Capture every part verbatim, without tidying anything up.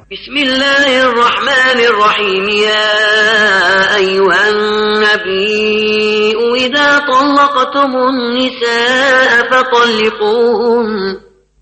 بسم الله الرحمن الرحيم. يا أيها النبي إذا طلقتم النساء فطلقوهن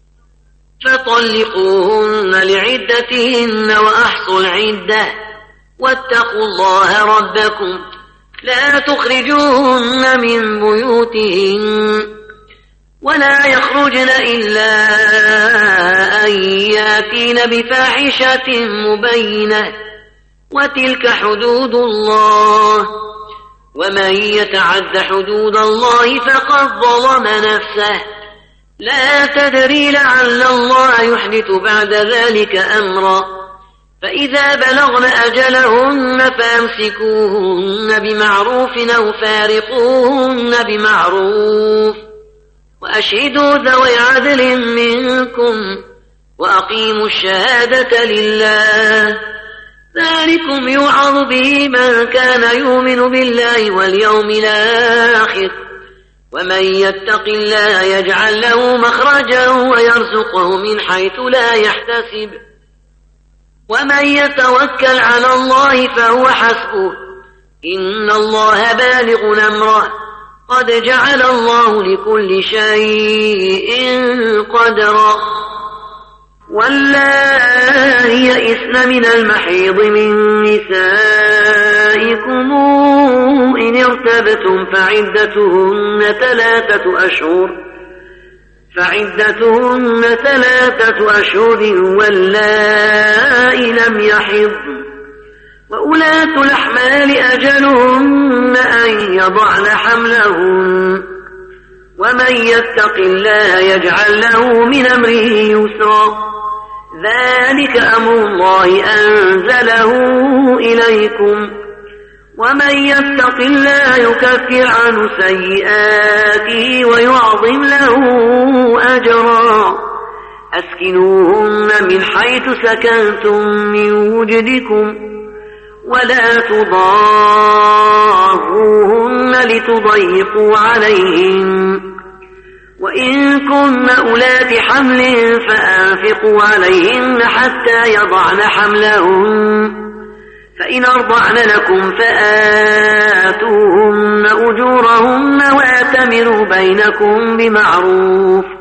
فطلقوهن لعدتهن وأحصوا العدة واتقوا الله ربكم لا تخرجوهن من بيوتهن ولا يخرجن إلا أن يأتين بفاحشة مبينة وتلك حدود الله ومن يتعد حدود الله فقد ظلم نفسه لا تدري لعل الله يحدث بعد ذلك أمرا فإذا بلغن أجلهن فامسكوهن بمعروف أو فارقوهن بمعروف وأشهدوا ذوي عدل منكم وأقيموا الشهادة لله ذلكم يوعظ به من كان يؤمن بالله واليوم الآخر ومن يتق الله يجعل له مخرجا ويرزقه من حيث لا يحتسب ومن يتوكل على الله فهو حسبه إن الله بالغ أمره قد جعل الله لكل شيء قدرا واللائي يئسن من المحيض من نسائكم إن ارتبتم فعدتهن ثلاثة أشهر فعدتهن ثلاثة أشهر واللائي لم يحضن وأولاة الأحمال أجلهن أن يضعن حملهن ومن يتق الله يجعل له من أمره يسرا ذلك أمر الله أنزله إليكم ومن يتق الله يكفر عنه سيئاته ويعظم له أجرا أسكنوهن من حيث سكنتم من وجدكم ولا تضاروهن لتضيقوا عليهن وإن كن أولات حمل فأنفقوا عليهن حتى يضعن حملهن فإن أرضعن لكم فآتوهن أجورهن وأتمروا بينكم بمعروف